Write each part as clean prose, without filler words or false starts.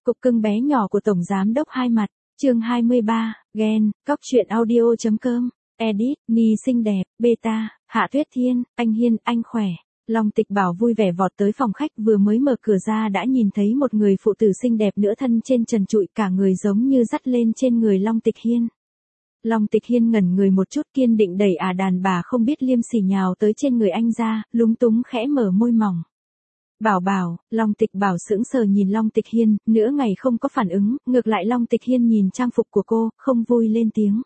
Cục cưng bé nhỏ của Tổng Giám đốc Hai Mặt, chương 23, ghen, cóc truyện audio.com, edit, Ni xinh đẹp, beta, Hạ Tuyết Thiên, anh Hiên, anh khỏe. Long Tịch Bảo vui vẻ vọt tới phòng khách, vừa mới mở cửa ra đã nhìn thấy một người phụ tử xinh đẹp nửa thân trên trần trụi, cả người giống như dắt lên trên người Long Tịch Hiên. Long Tịch Hiên ngẩn người một chút, kiên định đẩy đàn bà không biết liêm sỉ nhào tới trên người anh ra, lúng túng khẽ mở môi mỏng. Bảo bảo, Long Tịch Bảo sững sờ nhìn Long Tịch Hiên, nửa ngày không có phản ứng, ngược lại Long Tịch Hiên nhìn trang phục của cô, không vui lên tiếng.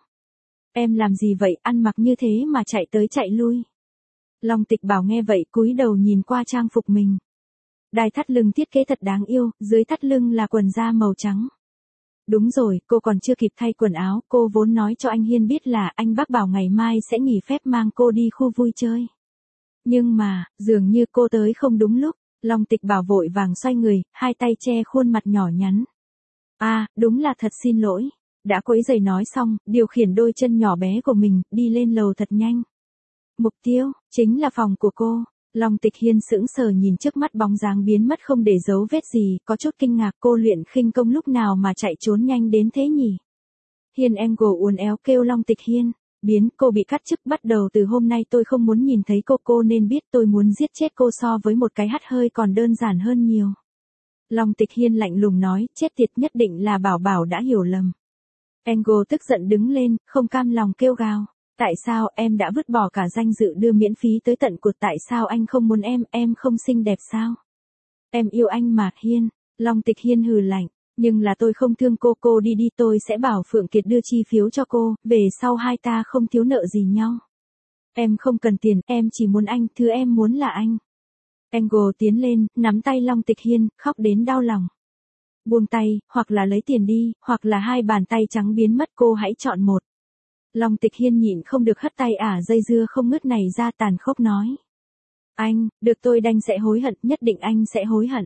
Em làm gì vậy, ăn mặc như thế mà chạy tới chạy lui. Long Tịch Bảo nghe vậy cúi đầu nhìn qua trang phục mình. Đai thắt lưng thiết kế thật đáng yêu, dưới thắt lưng là quần da màu trắng. Đúng rồi, cô còn chưa kịp thay quần áo, cô vốn nói cho anh Hiên biết là anh bác bảo ngày mai sẽ nghỉ phép mang cô đi khu vui chơi. Nhưng mà, dường như cô tới không đúng lúc. Long Tịch Bảo vội vàng xoay người, hai tay che khuôn mặt nhỏ nhắn. Đúng là thật xin lỗi. Đã quấy giày nói xong, điều khiển đôi chân nhỏ bé của mình, đi lên lầu thật nhanh. Mục tiêu, chính là phòng của cô. Long Tịch Hiên sững sờ nhìn trước mắt bóng dáng biến mất không để dấu vết gì, có chút kinh ngạc, cô luyện khinh công lúc nào mà chạy trốn nhanh đến thế nhỉ? Hiên Angle uốn éo kêu Long Tịch Hiên. Cô bị cắt chức, bắt đầu từ hôm nay tôi không muốn nhìn thấy cô nên biết tôi muốn giết chết cô so với một cái hắt hơi còn đơn giản hơn nhiều. Long Tịch Hiên lạnh lùng nói, chết tiệt, nhất định là Bảo Bảo đã hiểu lầm. Angle tức giận đứng lên, không cam lòng kêu gào. Tại sao em đã vứt bỏ cả danh dự đưa miễn phí tới tận cột, tại sao anh không muốn em không xinh đẹp sao? Em yêu anh mà Hiên. Long Tịch Hiên hừ lạnh. Nhưng là tôi không thương cô đi tôi sẽ bảo Phượng Kiệt đưa chi phiếu cho cô, về sau hai ta không thiếu nợ gì nhau. Em không cần tiền, em chỉ muốn anh, thứ em muốn là anh. Angle tiến lên, nắm tay Long Tịch Hiên, khóc đến đau lòng. Buông tay, hoặc là lấy tiền đi, hoặc là hai bàn tay trắng biến mất, cô hãy chọn một. Long Tịch Hiên nhịn không được hất tay dây dưa không ngớt này ra, tàn khốc nói. Anh, được tôi đành sẽ hối hận, nhất định anh sẽ hối hận.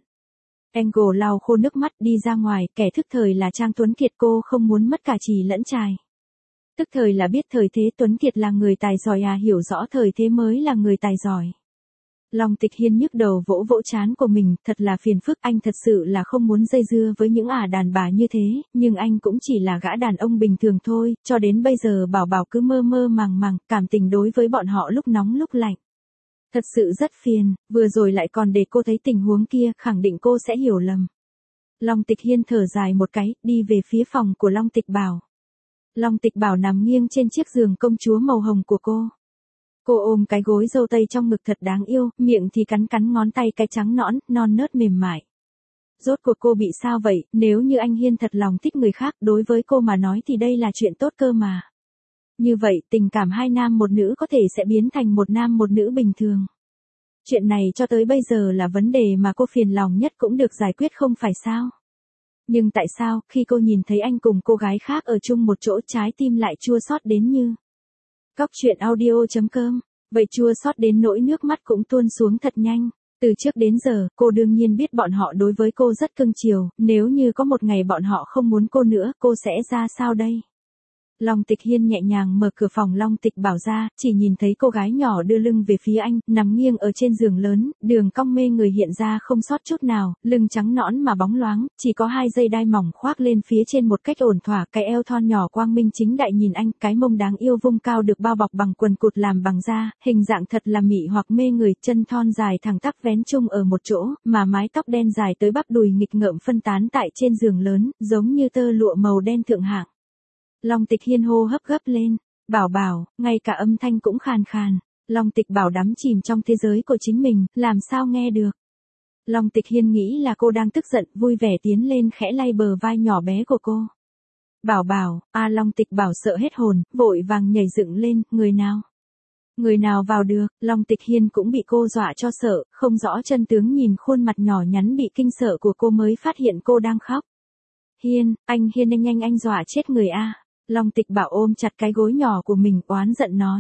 Angle lau khô nước mắt đi ra ngoài, kẻ thức thời là Trang Tuấn Kiệt, cô không muốn mất cả chì lẫn chài. Thức thời là biết thời thế, Tuấn Kiệt là người tài giỏi hiểu rõ thời thế mới là người tài giỏi. Long Tịch Hiên nhức đầu vỗ vỗ trán của mình, thật là phiền phức, anh thật sự là không muốn dây dưa với những đàn bà như thế, nhưng anh cũng chỉ là gã đàn ông bình thường thôi, cho đến bây giờ Bảo Bảo cứ mơ mơ màng màng, cảm tình đối với bọn họ lúc nóng lúc lạnh. Thật sự rất phiền, vừa rồi lại còn để cô thấy tình huống kia, khẳng định cô sẽ hiểu lầm. Long Tịch Hiên thở dài một cái, đi về phía phòng của Long Tịch Bảo. Long Tịch Bảo nằm nghiêng trên chiếc giường công chúa màu hồng của cô. Cô ôm cái gối dâu tây trong ngực thật đáng yêu, miệng thì cắn ngón tay cái trắng nõn, non nớt mềm mại. Rốt cuộc cô bị sao vậy, nếu như anh Hiên thật lòng thích người khác, đối với cô mà nói thì đây là chuyện tốt cơ mà. Như vậy, tình cảm hai nam một nữ có thể sẽ biến thành một nam một nữ bình thường. Chuyện này cho tới bây giờ là vấn đề mà cô phiền lòng nhất cũng được giải quyết không phải sao? Nhưng tại sao, khi cô nhìn thấy anh cùng cô gái khác ở chung một chỗ, trái tim lại chua xót đến như... Cóc truyện audio.com, vậy chua xót đến nỗi nước mắt cũng tuôn xuống thật nhanh. Từ trước đến giờ, cô đương nhiên biết bọn họ đối với cô rất cưng chiều, nếu như có một ngày bọn họ không muốn cô nữa, cô sẽ ra sao đây? Long Tịch Hiên nhẹ nhàng mở cửa phòng Long Tịch Bảo ra, chỉ nhìn thấy cô gái nhỏ đưa lưng về phía anh, nằm nghiêng ở trên giường lớn, đường cong mê người hiện ra không sót chút nào, lưng trắng nõn mà bóng loáng, chỉ có hai dây đai mỏng khoác lên phía trên một cách ổn thỏa, cái eo thon nhỏ quang minh chính đại nhìn anh, cái mông đáng yêu vung cao được bao bọc bằng quần cụt làm bằng da, hình dạng thật là mị hoặc mê người, chân thon dài thẳng tắp vén chung ở một chỗ, mà mái tóc đen dài tới bắp đùi nghịch ngợm phân tán tại trên giường lớn, giống như tơ lụa màu đen thượng hạng. Long Tịch Hiên hô hấp gấp lên, Bảo Bảo, ngay cả âm thanh cũng khàn khàn. Long Tịch Bảo đắm chìm trong thế giới của chính mình, làm sao nghe được. Long Tịch Hiên nghĩ là cô đang tức giận, vui vẻ tiến lên khẽ lay bờ vai nhỏ bé của cô. Bảo Bảo, Long Tịch Bảo sợ hết hồn, vội vàng nhảy dựng lên, người nào? Người nào vào được, Long Tịch Hiên cũng bị cô dọa cho sợ, không rõ chân tướng nhìn khuôn mặt nhỏ nhắn bị kinh sợ của cô mới phát hiện cô đang khóc. Hiên, anh nhanh anh dọa chết người Long Tịch Bảo ôm chặt cái gối nhỏ của mình oán giận nói.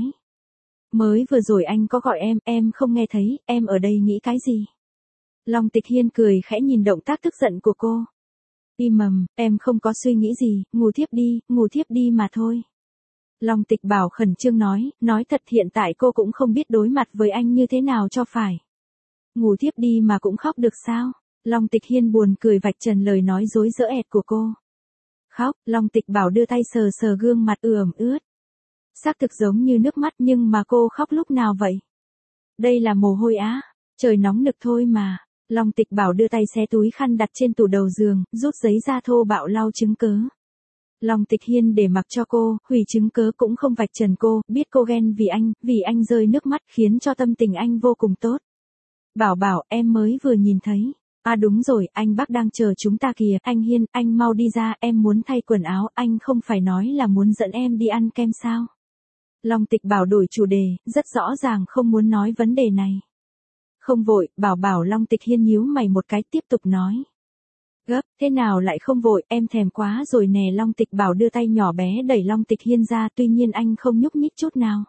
Mới vừa rồi anh có gọi em không nghe thấy, em ở đây nghĩ cái gì? Long Tịch Hiên cười khẽ nhìn động tác tức giận của cô. Im mầm, em không có suy nghĩ gì, ngủ thiếp đi mà thôi. Long Tịch Bảo khẩn trương nói thật hiện tại cô cũng không biết đối mặt với anh như thế nào cho phải. Ngủ thiếp đi mà cũng khóc được sao? Long Tịch Hiên buồn cười vạch trần lời nói dối dỡ ẹt của cô. Khóc, Long Tịch Bảo đưa tay sờ sờ gương mặt ửng ướt. Xác thực giống như nước mắt nhưng mà cô khóc lúc nào vậy? Đây là mồ hôi á, trời nóng nực thôi mà. Long Tịch Bảo đưa tay xé túi khăn đặt trên tủ đầu giường, rút giấy ra thô bạo lau chứng cớ. Long Tịch Hiên để mặc cho cô, hủy chứng cớ cũng không vạch trần cô, biết cô ghen vì anh rơi nước mắt khiến cho tâm tình anh vô cùng tốt. Bảo Bảo, em mới vừa nhìn thấy. À đúng rồi, anh bác đang chờ chúng ta kìa, anh Hiên, anh mau đi ra, em muốn thay quần áo, anh không phải nói là muốn dẫn em đi ăn kem sao? Long Tịch Bảo đổi chủ đề, rất rõ ràng không muốn nói vấn đề này. Không vội, Bảo Long Tịch Hiên nhíu mày một cái tiếp tục nói. Gấp, thế nào lại không vội, em thèm quá rồi nè. Long Tịch Bảo đưa tay nhỏ bé đẩy Long Tịch Hiên ra, tuy nhiên anh không nhúc nhích chút nào.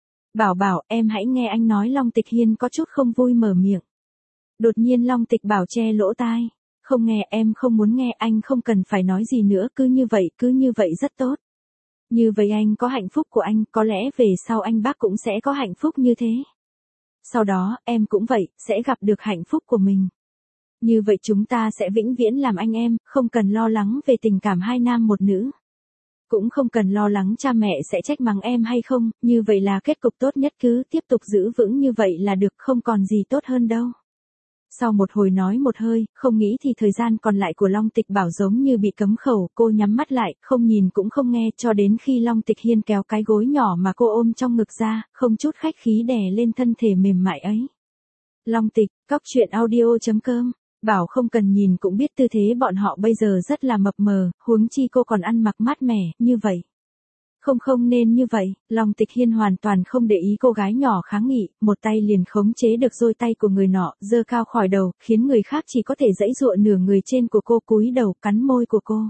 Bảo, em hãy nghe anh nói. Long Tịch Hiên có chút không vui mở miệng. Đột nhiên Long Tịch Bảo che lỗ tai. Không nghe, em không muốn nghe, anh không cần phải nói gì nữa, cứ như vậy rất tốt. Như vậy anh có hạnh phúc của anh, có lẽ về sau anh bác cũng sẽ có hạnh phúc như thế. Sau đó, em cũng vậy, sẽ gặp được hạnh phúc của mình. Như vậy chúng ta sẽ vĩnh viễn làm anh em, không cần lo lắng về tình cảm hai nam một nữ. Cũng không cần lo lắng cha mẹ sẽ trách mắng em hay không, như vậy là kết cục tốt nhất, cứ tiếp tục giữ vững như vậy là được, không còn gì tốt hơn đâu. Sau một hồi nói một hơi, không nghĩ thì thời gian còn lại của Long Tịch Bảo giống như bị cấm khẩu, cô nhắm mắt lại, không nhìn cũng không nghe, cho đến khi Long Tịch Hiên kéo cái gối nhỏ mà cô ôm trong ngực ra, không chút khách khí đè lên thân thể mềm mại ấy. Long Tịch, cóc truyện audio.com. Bảo không cần nhìn cũng biết tư thế bọn họ bây giờ rất là mập mờ, huống chi cô còn ăn mặc mát mẻ, như vậy. Không nên như vậy, Long Tịch Hiên hoàn toàn không để ý cô gái nhỏ kháng nghị, một tay liền khống chế được đôi tay của người nọ, giơ cao khỏi đầu, khiến người khác chỉ có thể giãy giụa nửa người trên của cô, cúi đầu cắn môi của cô.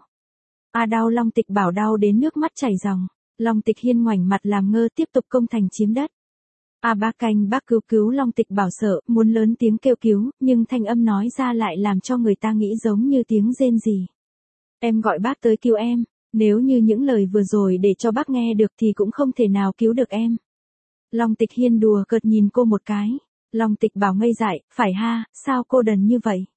À đau, Long Tịch Bảo đau đến nước mắt chảy ròng. Long Tịch Hiên ngoảnh mặt làm ngơ tiếp tục công thành chiếm đất. À bác cứu, Long Tịch Bảo sợ, muốn lớn tiếng kêu cứu, nhưng thanh âm nói ra lại làm cho người ta nghĩ giống như tiếng rên rỉ. Em gọi bác tới cứu em, nếu như những lời vừa rồi để cho bác nghe được thì cũng không thể nào cứu được em. Long Tịch Hiên đùa cợt nhìn cô một cái. Long Tịch Bảo ngây dại, phải ha, sao cô đần như vậy?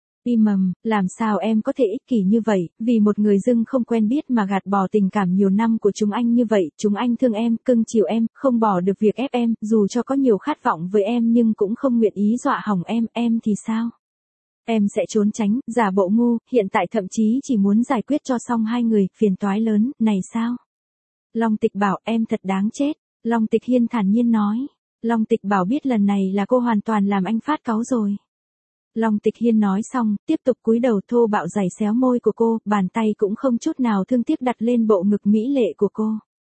Làm sao em có thể ích kỷ như vậy, vì một người dưng không quen biết mà gạt bỏ tình cảm nhiều năm của chúng anh như vậy, chúng anh thương em, cưng chiều em, không bỏ được việc ép em, dù cho có nhiều khát vọng với em nhưng cũng không nguyện ý dọa hỏng em thì sao? Em sẽ trốn tránh, giả bộ ngu, hiện tại thậm chí chỉ muốn giải quyết cho xong hai người, phiền toái lớn, này sao? Long Tịch Bảo, em thật đáng chết, Long Tịch Hiên thản nhiên nói. Long Tịch Bảo biết lần này là cô hoàn toàn làm anh phát cáu rồi. Long Tịch Hiên nói xong, tiếp tục cúi đầu thô bạo giày xéo môi của cô, bàn tay cũng không chút nào thương tiếc đặt lên bộ ngực mỹ lệ của cô.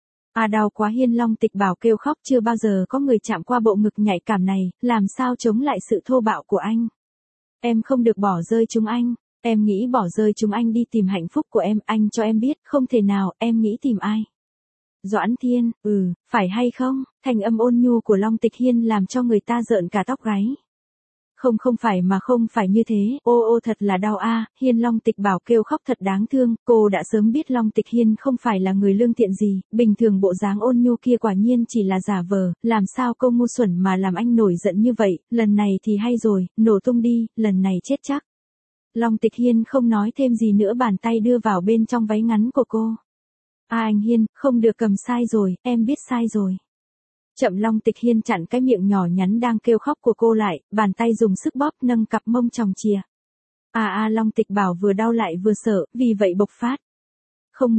À đau quá Hiên, Long Tịch Bảo kêu khóc, chưa bao giờ có người chạm qua bộ ngực nhạy cảm này, làm sao chống lại sự thô bạo của anh. Em không được bỏ rơi chúng anh, em nghĩ bỏ rơi chúng anh đi tìm hạnh phúc của em, anh cho em biết, không thể nào, em nghĩ tìm ai. Doãn Thiên, phải hay không? Thành âm ôn nhu của Long Tịch Hiên làm cho người ta rợn cả tóc gáy. Không phải như thế, ô thật là đau a. Hiên, Long Tịch Bảo kêu khóc thật đáng thương, cô đã sớm biết Long Tịch Hiên không phải là người lương thiện gì, bình thường bộ dáng ôn nhu kia quả nhiên chỉ là giả vờ, làm sao cô ngu xuẩn mà làm anh nổi giận như vậy, lần này thì hay rồi, nổ tung đi, lần này chết chắc. Long Tịch Hiên không nói thêm gì nữa, bàn tay đưa vào bên trong váy ngắn của cô. À anh Hiên, không được cầm, sai rồi, em biết sai rồi. Chậm, Long Tịch Hiên chặn cái miệng nhỏ nhắn đang kêu khóc của cô lại, bàn tay dùng sức bóp nâng cặp mông tròng chìa. Long Tịch Bảo vừa đau lại vừa sợ, vì vậy bộc phát. Không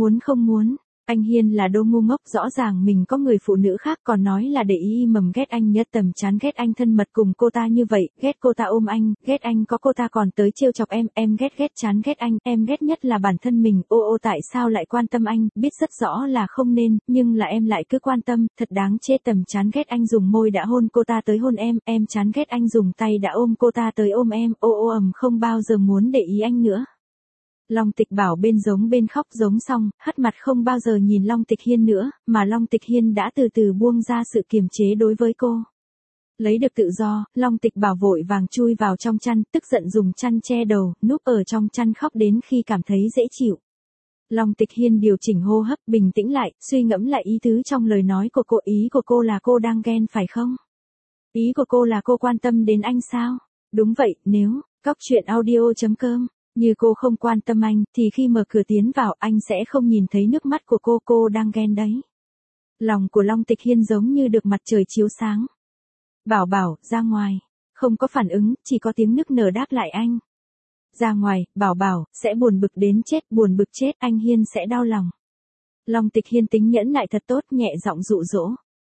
muốn. Anh Hiên là đô ngu ngốc, rõ ràng mình có người phụ nữ khác còn nói là để ý ghét anh nhất tầm, chán ghét anh thân mật cùng cô ta như vậy, ghét cô ta ôm anh, ghét anh có cô ta còn tới trêu chọc em ghét chán ghét anh, em ghét nhất là bản thân mình, tại sao lại quan tâm anh, biết rất rõ là không nên, nhưng là em lại cứ quan tâm, thật đáng chết, tầm chán ghét anh dùng môi đã hôn cô ta tới hôn em chán ghét anh dùng tay đã ôm cô ta tới ôm em, không bao giờ muốn để ý anh nữa. Long Tịch Bảo bên giống bên khóc giống xong, hất mặt không bao giờ nhìn Long Tịch Hiên nữa, mà Long Tịch Hiên đã từ từ buông ra sự kiềm chế đối với cô. Lấy được tự do, Long Tịch Bảo vội vàng chui vào trong chăn, tức giận dùng chăn che đầu, núp ở trong chăn khóc đến khi cảm thấy dễ chịu. Long Tịch Hiên điều chỉnh hô hấp, bình tĩnh lại, suy ngẫm lại ý tứ trong lời nói của cô, ý của cô là cô đang ghen phải không? Ý của cô là cô quan tâm đến anh sao? Đúng vậy, nếu Cóc truyện audio.com. Như cô không quan tâm anh, thì khi mở cửa tiến vào anh sẽ không nhìn thấy nước mắt của cô đang ghen đấy. Lòng của Long Tịch Hiên giống như được mặt trời chiếu sáng. Bảo bảo, ra ngoài. Không có phản ứng, chỉ có tiếng nức nở đáp lại anh. Ra ngoài, bảo bảo, sẽ buồn bực đến chết, buồn bực chết, anh Hiên sẽ đau lòng. Long Tịch Hiên tính nhẫn nại thật tốt, nhẹ giọng dụ dỗ.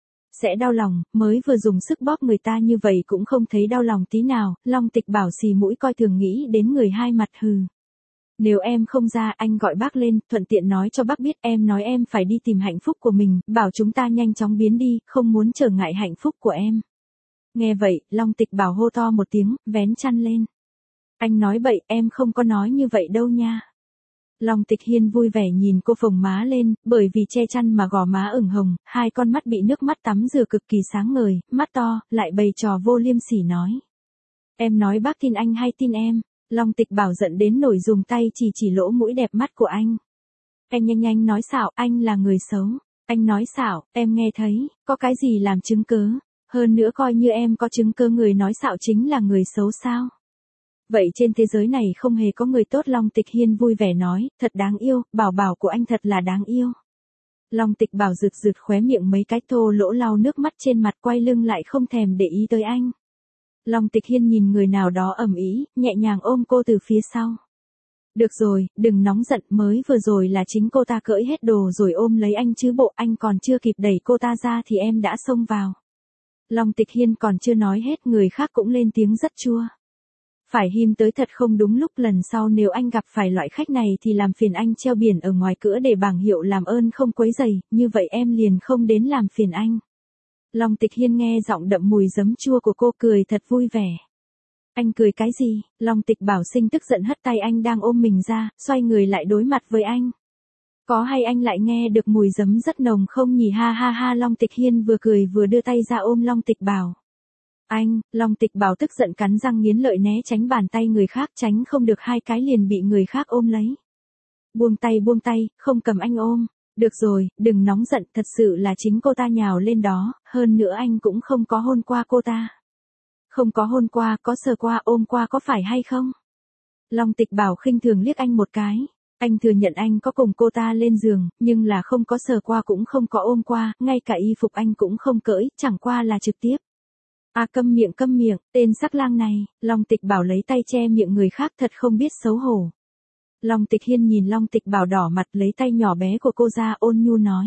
Sẽ đau lòng, mới vừa dùng sức bóp người ta như vậy cũng không thấy đau lòng tí nào, Long Tịch Bảo xì mũi coi thường nghĩ đến người hai mặt hừ. Nếu em không ra anh gọi bác lên, thuận tiện nói cho bác biết em nói em phải đi tìm hạnh phúc của mình, bảo chúng ta nhanh chóng biến đi, không muốn trở ngại hạnh phúc của em. Nghe vậy, Long Tịch Bảo hô to một tiếng, vén chăn lên. Anh nói bậy, em không có nói như vậy đâu nha. Long Tịch Hiên vui vẻ nhìn cô phồng má lên, bởi vì che chăn mà gò má ửng hồng, hai con mắt bị nước mắt tắm rửa cực kỳ sáng ngời, mắt to, lại bày trò vô liêm sỉ nói. Em nói bác tin anh hay tin em? Long Tịch Bảo giận đến nổi dùng tay chỉ lỗ mũi đẹp mắt của anh. Anh nhanh nói xạo, anh là người xấu. Anh nói xạo, em nghe thấy, có cái gì làm chứng cớ. Hơn nữa coi như em có chứng cớ người nói xạo chính là người xấu sao? Vậy trên thế giới này không hề có người tốt. Long Tịch Hiên vui vẻ nói, thật đáng yêu, bảo bảo của anh thật là đáng yêu. Long Tịch Bảo rực khóe miệng mấy cái thô lỗ lau nước mắt trên mặt, quay lưng lại không thèm để ý tới anh. Long Tịch Hiên nhìn người nào đó ầm ĩ, nhẹ nhàng ôm cô từ phía sau. Được rồi, đừng nóng giận, mới vừa rồi là chính cô ta cởi hết đồ rồi ôm lấy anh chứ bộ, anh còn chưa kịp đẩy cô ta ra thì em đã xông vào. Long Tịch Hiên còn chưa nói hết, người khác cũng lên tiếng rất chua. Phải him tới thật không đúng lúc, lần sau nếu anh gặp phải loại khách này thì làm phiền anh treo biển ở ngoài cửa để bảng hiệu làm ơn không quấy rầy, như vậy em liền không đến làm phiền anh. Long Tịch Hiên nghe giọng đậm mùi giấm chua của cô cười thật vui vẻ. Anh cười cái gì? Long Tịch Bảo sinh tức giận hất tay anh đang ôm mình ra, xoay người lại đối mặt với anh. Có hay anh lại nghe được mùi giấm rất nồng không nhỉ? Ha ha ha. Long Tịch Hiên vừa cười vừa đưa tay ra ôm Long Tịch Bảo. Anh, Long Tịch Bảo tức giận cắn răng nghiến lợi né tránh bàn tay người khác, tránh không được hai cái liền bị người khác ôm lấy. Buông tay, không cầm anh ôm. Được rồi, đừng nóng giận, thật sự là chính cô ta nhào lên đó, hơn nữa anh cũng không có hôn qua cô ta. Không có hôn qua, có sờ qua, ôm qua có phải hay không? Long Tịch Bảo khinh thường liếc anh một cái. Anh thừa nhận anh có cùng cô ta lên giường, nhưng là không có sờ qua cũng không có ôm qua, ngay cả y phục anh cũng không cởi, chẳng qua là trực tiếp. À câm miệng, tên sắc lang này. Long Tịch Bảo lấy tay che miệng người khác thật không biết xấu hổ. Long Tịch Hiên nhìn Long Tịch Bảo đỏ mặt lấy tay nhỏ bé của cô ra ôn nhu nói.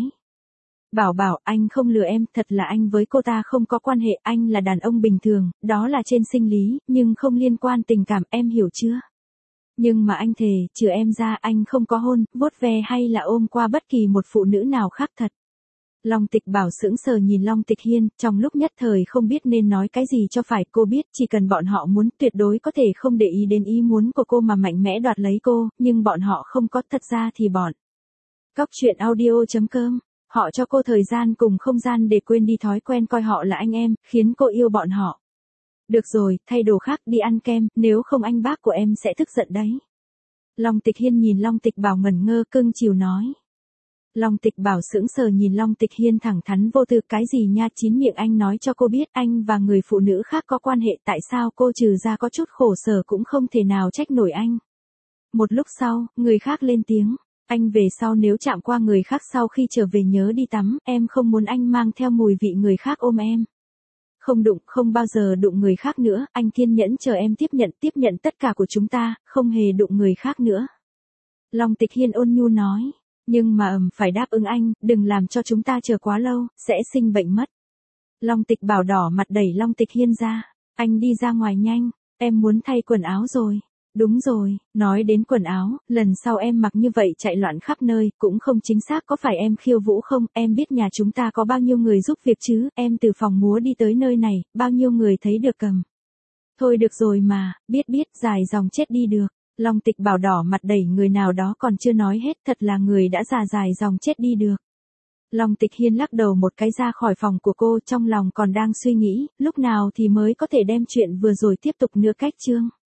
Bảo bảo, anh không lừa em, thật là anh với cô ta không có quan hệ, anh là đàn ông bình thường, đó là trên sinh lý, nhưng không liên quan tình cảm, em hiểu chưa? Nhưng mà anh thề, trừ em ra anh không có hôn, vuốt ve hay là ôm qua bất kỳ một phụ nữ nào khác thật. Long Tịch Bảo sững sờ nhìn Long Tịch Hiên, trong lúc nhất thời không biết nên nói cái gì cho phải. Cô biết chỉ cần bọn họ muốn tuyệt đối có thể không để ý đến ý muốn của cô mà mạnh mẽ đoạt lấy cô, nhưng bọn họ không có. Thật ra thì bọn Cóc truyện audio.com, họ cho cô thời gian cùng không gian để quên đi thói quen coi họ là anh em, khiến cô yêu bọn họ. Được rồi, thay đồ khác đi ăn kem, nếu không anh bác của em sẽ tức giận đấy. Long Tịch Hiên nhìn Long Tịch Bảo ngẩn ngơ cưng chiều nói. Long Tịch Bảo sững sờ nhìn Long Tịch Hiên thẳng thắn vô tư, cái gì nha? Chín miệng anh nói cho cô biết anh và người phụ nữ khác có quan hệ, tại sao cô trừ ra có chút khổ sở cũng không thể nào trách nổi anh. Một lúc sau, người khác lên tiếng, anh về sau nếu chạm qua người khác sau khi trở về nhớ đi tắm, em không muốn anh mang theo mùi vị người khác ôm em. Không đụng, không bao giờ đụng người khác nữa, anh kiên nhẫn chờ em tiếp nhận tất cả của chúng ta, không hề đụng người khác nữa. Long Tịch Hiên ôn nhu nói. Nhưng mà phải đáp ứng anh, đừng làm cho chúng ta chờ quá lâu, sẽ sinh bệnh mất. Long Tịch Bảo đỏ mặt đẩy Long Tịch Hiên ra. Anh đi ra ngoài nhanh, em muốn thay quần áo rồi. Đúng rồi, nói đến quần áo, lần sau em mặc như vậy chạy loạn khắp nơi, cũng không chính xác. Có phải em khiêu vũ không? Em biết nhà chúng ta có bao nhiêu người giúp việc chứ? Em từ phòng múa đi tới nơi này, bao nhiêu người thấy được cầm. Thôi được rồi mà, biết, dài dòng chết đi được. Long Tịch Bảo đỏ mặt đẩy người nào đó còn chưa nói hết, thật là người đã già dài dòng chết đi được. Long Tịch Hiên lắc đầu một cái ra khỏi phòng của cô, trong lòng còn đang suy nghĩ, lúc nào thì mới có thể đem chuyện vừa rồi tiếp tục nữa cách chương.